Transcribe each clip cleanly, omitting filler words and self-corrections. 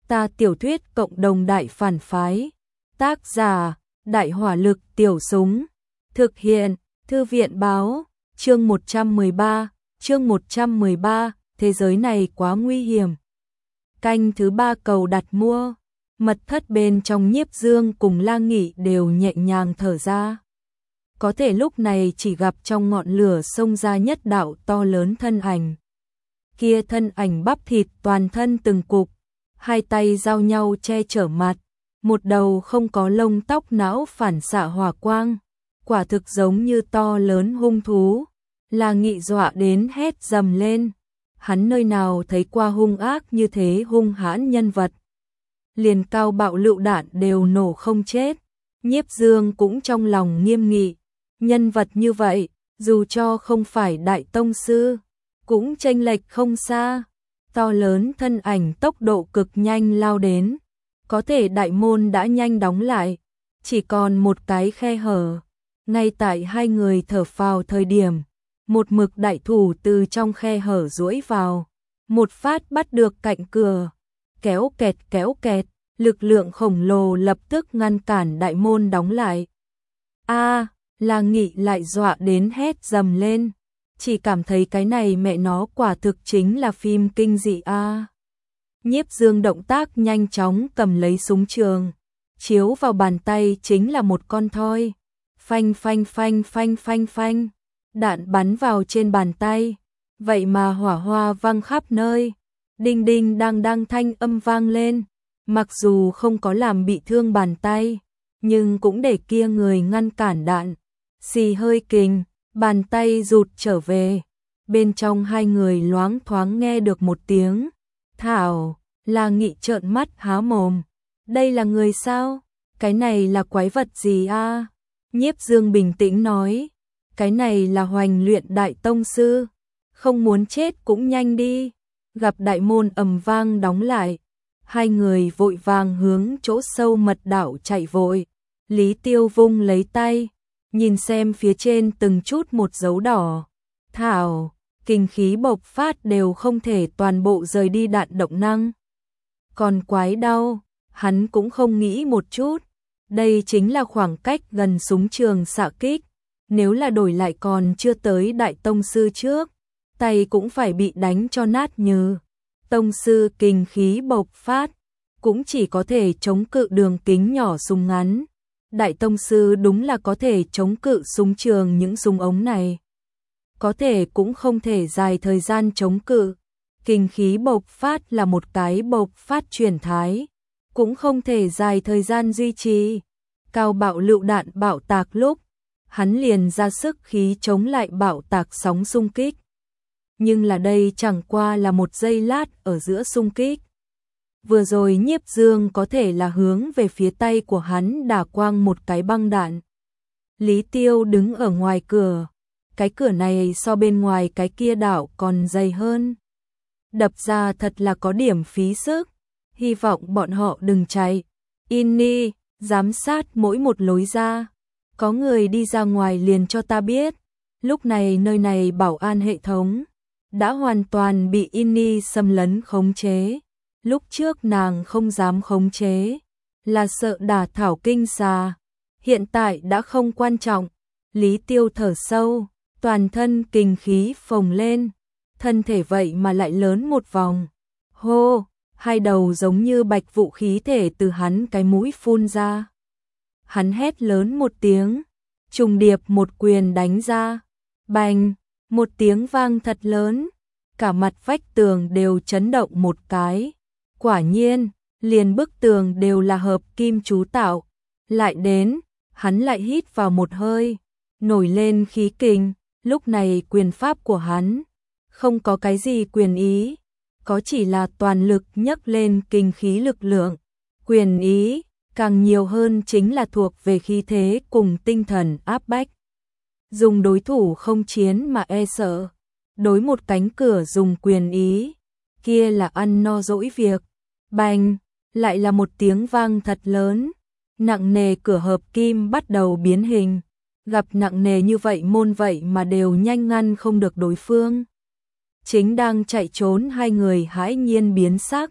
Ta tiểu thuyết cộng đồng đại phản phái. Tác giả, Đại hỏa lực tiểu súng. Thực hiện, Thư viện báo, chương 113, thế giới này quá nguy hiểm. Canh thứ 3 cầu đặt mua. Mật thất bên trong Nhiếp Dương cùng La Nghị đều nhẹ nhàng thở ra. Có thể lúc này chỉ gặp trong ngọn lửa xông ra nhất đạo to lớn thân ảnh. Kia thân ảnh bắp thịt toàn thân từng cục, hai tay giao nhau che chở mặt, một đầu không có lông tóc não phản xạ hỏa quang, quả thực giống như to lớn hung thú. La Nghị dọa đến hét dầm lên, hắn nơi nào thấy qua hung ác như thế hung hãn nhân vật. Liền cao bạo lựu đạn đều nổ không chết. Nhiếp Dương cũng trong lòng nghiêm nghị, nhân vật như vậy, dù cho không phải đại tông sư, cũng chênh lệch không xa. To lớn thân ảnh tốc độ cực nhanh lao đến, có thể đại môn đã nhanh đóng lại, chỉ còn một cái khe hở. Ngay tại hai người thở phào thời điểm, một mực đại thủ từ trong khe hở duỗi vào, một phát bắt được cạnh cửa, kéo kẹt, lực lượng khổng lồ lập tức ngăn cản đại môn đóng lại. A, La Nghị lại dọa đến hét dầm lên, chỉ cảm thấy cái này mẹ nó quả thực chính là phim kinh dị a. Nhiếp Dương động tác nhanh chóng cầm lấy súng trường, chiếu vào bàn tay chính là một con thoi. Phanh phanh phanh phanh phanh phanh, đạn bắn vào trên bàn tay, vậy mà hỏa hoa văng khắp nơi, đinh đinh đang đang thanh âm vang lên, mặc dù không có làm bị thương bàn tay, nhưng cũng để kia người ngăn cản đạn. Xì hơi kình, bàn tay rụt trở về, bên trong hai người loáng thoáng nghe được một tiếng thảo. La Nghị trợn mắt há mồm, đây là người sao? Cái này là quái vật gì a? Nhiếp Dương bình tĩnh nói, cái này là Hoành Luyện đại tông sư, không muốn chết cũng nhanh đi. Gặp đại môn ầm vang đóng lại, hai người vội vàng hướng chỗ sâu mật đảo chạy vội. Lý Tiêu vung lấy tay, nhìn xem phía trên từng chút một dấu đỏ. Thảo, kinh khí bộc phát đều không thể toàn bộ rời đi đạn động năng. Còn quái đau, hắn cũng không nghĩ một chút. Đây chính là khoảng cách gần súng trường xạ kích. Nếu là đổi lại còn chưa tới đại tông sư trước, tay cũng phải bị đánh cho nát như. Tông sư kinh khí bộc phát, cũng chỉ có thể chống cự đường kính nhỏ súng ngắn. Đại tông sư đúng là có thể chống cự súng trường những súng ống này. Có thể cũng không thể dài thời gian chống cự. Kinh khí bộc phát là một cái bộc phát chuyển thái, cũng không thể dài thời gian duy trì. Cao bạo lựu đạn bạo tạc lúc, hắn liền ra sức khí chống lại bạo tạc sóng xung kích. Nhưng là đây chẳng qua là một giây lát ở giữa xung kích. Vừa rồi Nhiếp Dương có thể là hướng về phía tay của hắn đả quang một cái băng đạn. Lý Tiêu đứng ở ngoài cửa, cái cửa này so bên ngoài cái kia đảo còn dày hơn. Đập ra thật là có điểm phí sức, hy vọng bọn họ đừng chạy. Inni, giám sát mỗi một lối ra, có người đi ra ngoài liền cho ta biết. Lúc này nơi này bảo an hệ thống đã hoàn toàn bị Inni xâm lấn khống chế. Lúc trước nàng không dám khống chế, là sợ đả thảo kinh xà. Hiện tại đã không quan trọng. Lý Tiêu thở sâu, toàn thân kinh khí phồng lên, thân thể vậy mà lại lớn một vòng. Hô, hai đầu giống như bạch vụ khí thể từ hắn cái mũi phun ra. Hắn hét lớn một tiếng, trùng điệp một quyền đánh ra. Bành, một tiếng vang thật lớn, cả mặt vách tường đều chấn động một cái. Quả nhiên, liền bức tường đều là hợp kim chú tạo. Lại đến, hắn lại hít vào một hơi, nổi lên khí kình. Lúc này quyền pháp của hắn không có cái gì quyền ý, có chỉ là toàn lực nhấc lên kinh khí lực lượng. Quyền ý càng nhiều hơn chính là thuộc về khí thế cùng tinh thần áp bách. Dùng đối thủ không chiến mà e sợ, đối một cánh cửa dùng quyền ý, kia là ăn no dỗi việc. Bành, lại là một tiếng vang thật lớn, nặng nề cửa hợp kim bắt đầu biến hình. Gặp nặng nề như vậy môn vậy mà đều nhanh ngăn không được đối phương. Chính đang chạy trốn hai người hãi nhiên biến sắc,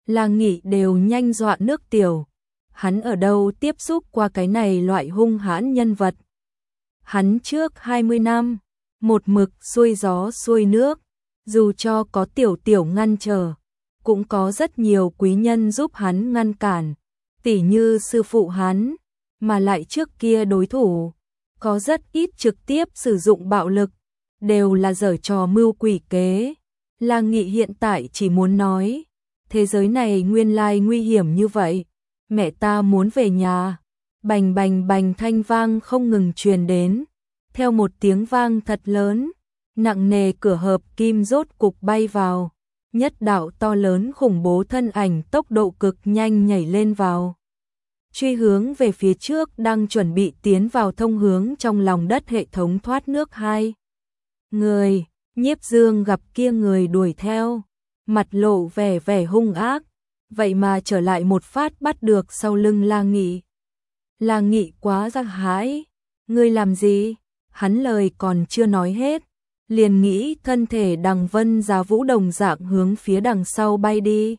La Nghị đều nhanh dọa nước tiểu. Hắn ở đâu tiếp xúc qua cái này loại hung hãn nhân vật. Hắn trước 20 năm, một mực xuôi gió xuôi nước, dù cho có tiểu tiểu ngăn trở, cũng có rất nhiều quý nhân giúp hắn ngăn cản, tỉ như sư phụ hắn, mà lại trước kia đối thủ, có rất ít trực tiếp sử dụng bạo lực, đều là giở trò mưu quỷ kế. La Nghị hiện tại chỉ muốn nói, thế giới này nguyên lai nguy hiểm như vậy, mẹ ta muốn về nhà. Bành bành bành thanh vang không ngừng truyền đến, theo một tiếng vang thật lớn, nặng nề cửa hợp kim rốt cục bay vào, nhất đạo to lớn khủng bố thân ảnh tốc độ cực nhanh nhảy lên vào. Truy hướng về phía trước đang chuẩn bị tiến vào thông hướng trong lòng đất hệ thống thoát nước hai. Người, Nhiếp Dương gặp kia người đuổi theo, mặt lộ vẻ vẻ hung ác, vậy mà trở lại một phát bắt được sau lưng La Nghị. La Nghị quá ra hãi, ngươi làm gì? Hắn lời còn chưa nói hết, liền nghĩ thân thể Đằng Vân Giá Vũ đồng dạng hướng phía đằng sau bay đi.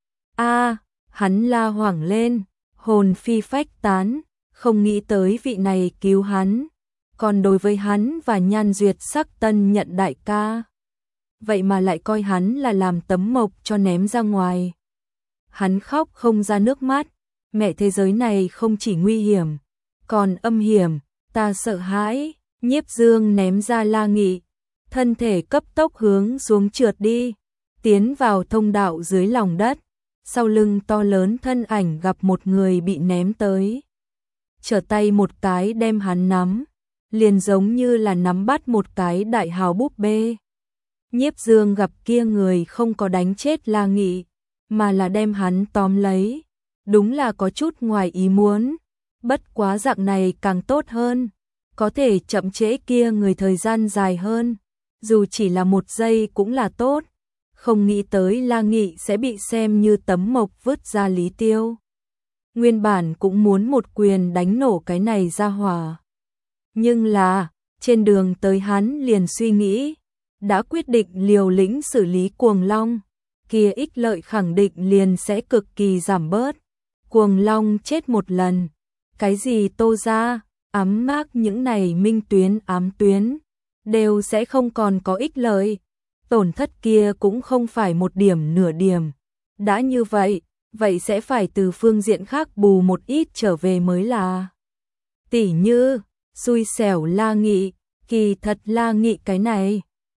A, hắn la hoảng lên, hồn phi phách tán, không nghĩ tới vị này cứu hắn, còn đối với hắn và Nhan Duyệt Sắc tân nhận đại ca, vậy mà lại coi hắn là làm tấm mộc cho ném ra ngoài. Hắn khóc không ra nước mắt, mẹ thế giới này không chỉ nguy hiểm, còn âm hiểm, ta sợ hãi. Nhiếp Dương ném ra La Nghị, thân thể cấp tốc hướng xuống trượt đi, tiến vào thông đạo dưới lòng đất, sau lưng to lớn thân ảnh gặp một người bị ném tới. Trở tay một cái đem hắn nắm, liền giống như là nắm bắt một cái đại hào búp bê. Nhiếp Dương gặp kia người không có đánh chết La Nghị, mà là đem hắn tóm lấy, đúng là có chút ngoài ý muốn, bất quá dạng này càng tốt hơn. Có thể chậm trễ kia người thời gian dài hơn, dù chỉ là 1 giây cũng là tốt, không nghĩ tới La Nghị sẽ bị xem như tấm mộc vứt ra Lý Tiêu. Nguyên bản cũng muốn một quyền đánh nổ cái này ra hỏa. Nhưng là, trên đường tới hắn liền suy nghĩ, đã quyết định liều lĩnh xử lý Cuồng Long, kia ích lợi khẳng định liền sẽ cực kỳ giảm bớt. Cuồng Long chết một lần, cái gì Tô ra, ám mác những này minh tuyến ám tuyến, đều sẽ không còn có ích lợi, tổn thất kia cũng không phải một điểm nửa điểm. Đã như vậy, vậy sẽ phải từ phương diện khác bù một ít trở về mới là. Tỉ như, xui xẻo La Nghị, kỳ thật La Nghị cái này,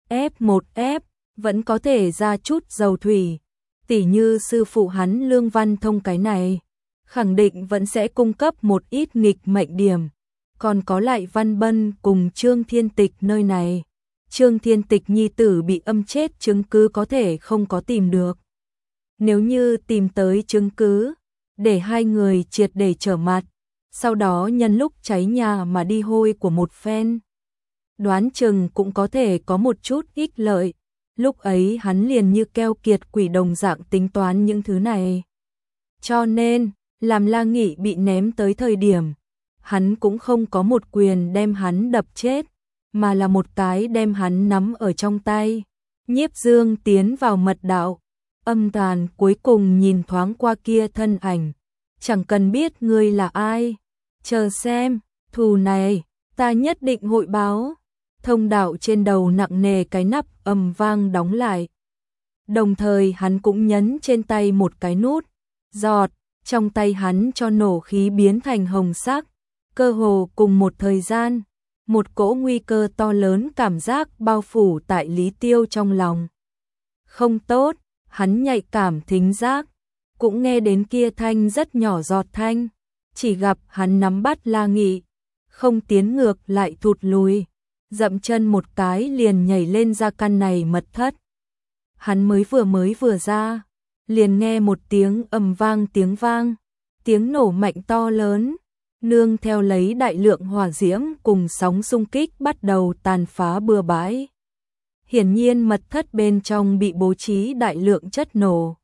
F1F, vẫn có thể ra chút dầu thủy, tỉ như sư phụ hắn Lương Văn Thông cái này, khẳng định vẫn sẽ cung cấp một ít nghịch mệnh điểm. Còn có lại Văn Bân cùng Trương Thiên Tịch nơi này. Trương Thiên Tịch nhi tử bị âm chết chứng cứ có thể không có tìm được. Nếu như tìm tới chứng cứ, để hai người triệt để trở mặt, sau đó nhân lúc cháy nhà mà đi hôi của một phen, đoán chừng cũng có thể có một chút ích lợi. Lúc ấy hắn liền như keo kiệt quỷ đồng dạng tính toán những thứ này. Cho nên, làm La Nghị bị ném tới thời điểm, hắn cũng không có một quyền đem hắn đập chết, mà là một cái đem hắn nắm ở trong tay. Nhiếp Dương tiến vào mật đạo, âm tàn cuối cùng nhìn thoáng qua kia thân ảnh. Chẳng cần biết ngươi là ai, chờ xem, thù này, ta nhất định hội báo. Thông đạo trên đầu nặng nề cái nắp ầm vang đóng lại. Đồng thời hắn cũng nhấn trên tay một cái nút, giọt, trong tay hắn cho nổ khí biến thành hồng sắc. Cơ hồ cùng một thời gian, một cỗ nguy cơ to lớn cảm giác bao phủ tại Lý Tiêu trong lòng. Không tốt, hắn nhạy cảm thính giác, cũng nghe đến kia thanh rất nhỏ giọt thanh, chỉ gặp hắn nắm bắt La Nghị, không tiến ngược lại thụt lùi, dậm chân một cái liền nhảy lên ra căn này mật thất. Hắn mới vừa ra, liền nghe một tiếng ầm vang, tiếng nổ mạnh to lớn, nương theo lấy đại lượng hỏa diễm cùng sóng xung kích bắt đầu tàn phá bừa bãi. Hiển nhiên mật thất bên trong bị bố trí đại lượng chất nổ.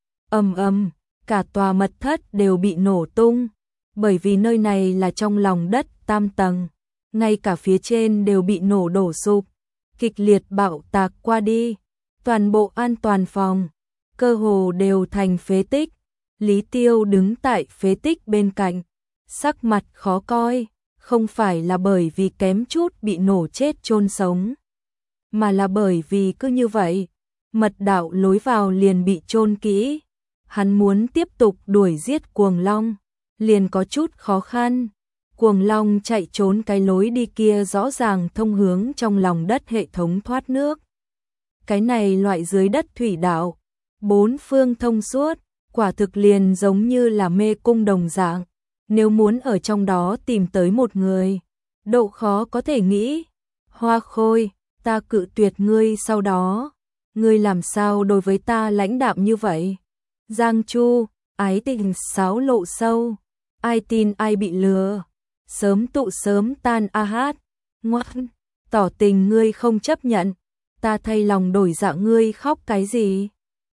Ầm ầm, cả tòa mật thất đều bị nổ tung, bởi vì nơi này là trong lòng đất tam tầng, ngay cả phía trên đều bị nổ đổ sụp, kịch liệt bạo tạc qua đi. Toàn bộ an toàn phòng, cơ hồ đều thành phế tích. Lý Tiêu đứng tại phế tích bên cạnh, sắc mặt khó coi, không phải là bởi vì kém chút bị nổ chết chôn sống, mà là bởi vì cứ như vậy, mật đạo lối vào liền bị chôn kỹ. Hắn muốn tiếp tục đuổi giết Cuồng Long, liền có chút khó khăn. Cuồng Long chạy trốn cái lối đi kia rõ ràng thông hướng trong lòng đất hệ thống thoát nước. Cái này loại dưới đất thủy đạo, bốn phương thông suốt, quả thực liền giống như là mê cung đồng dạng. Nếu muốn ở trong đó tìm tới một người, độ khó có thể nghĩ. Hoa Khôi, ta cự tuyệt ngươi sau đó. Ngươi làm sao đối với ta lãnh đạm như vậy? Giang Chu, ái tình xáo lộ sâu. Ai tin ai bị lừa. Sớm tụ sớm tan a hát. Ngoan, tỏ tình ngươi không chấp nhận. Ta thay lòng đổi dạ ngươi khóc cái gì?